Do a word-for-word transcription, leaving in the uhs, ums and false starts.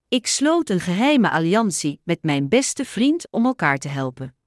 Ik sloot een geheime alliantie met mijn beste vriend om elkaar te helpen.